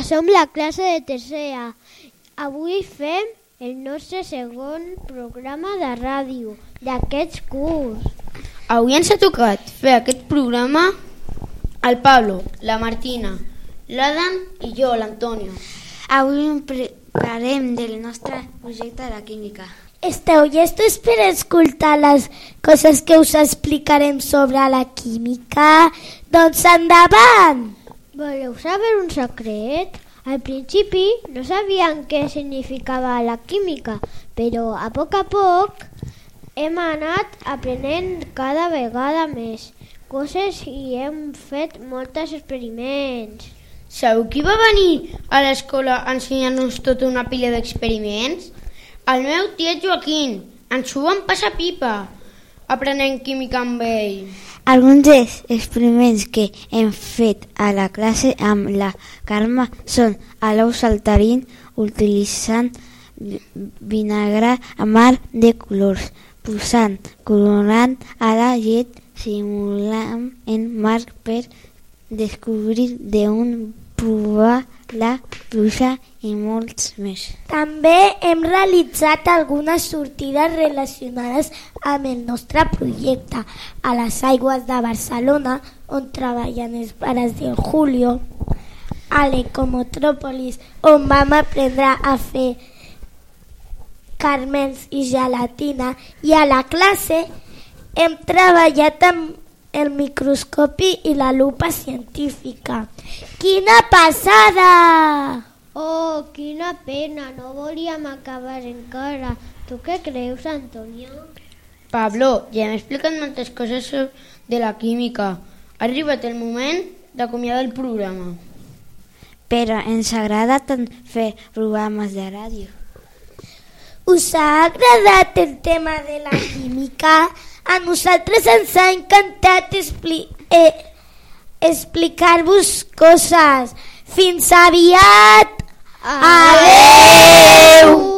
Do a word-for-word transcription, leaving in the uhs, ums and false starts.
som la classe de tercera. Avui fem el nostre segon programa de ràdio d'aquest curs. Avui ens ha tocat fer aquest programa el Pablo, la Martina, l'Adam i jo, l'Antonio. Avui parlarem del nostre projecte de química. Esteu llestos per escoltar les coses que us explicarem sobre la química? Doncs endavant! Voleu saber un secret? Al principi no sabien què significava la química, però a poc a poc hem anat aprenent cada vegada més coses i hem fet molts experiments. Sabeu qui va venir a l'escola a ensenyar-nos tota una pila d'experiments? El meu tiet Joaquín. Ens ho van passar pipa aprenent química amb ell. Alguns dels experiments que hem fet a la classe amb la Carme són a l'ou saltarín utilitzant vinagre amarg de colors, posant colorant a la llet, simulant en marc per descobrir d'on provar la pluja i molts més. També hem realitzat algunes sortides relacionades amb el nostre projecte a les aigües de Barcelona, on treballen els pares del Julio, a l'Ecometròpolis, on vam aprendre a fer caramels i gelatina, i a la classe hem treballat amb el microscopi i la lupa científica. ¡Quina passada! Oh, quina pena, no volíem acabar encara. Tu què creus, Antonio? Pablo, ja hem explicat moltes coses de la química. Ha arribat el moment d'acomiadar el programa. Però ens agrada tant fer programes de ràdio. Us ha agradat el tema de la química? A nosaltres ens ha encantat expli eh, explicar-vos coses. Fins aviat! Adeu!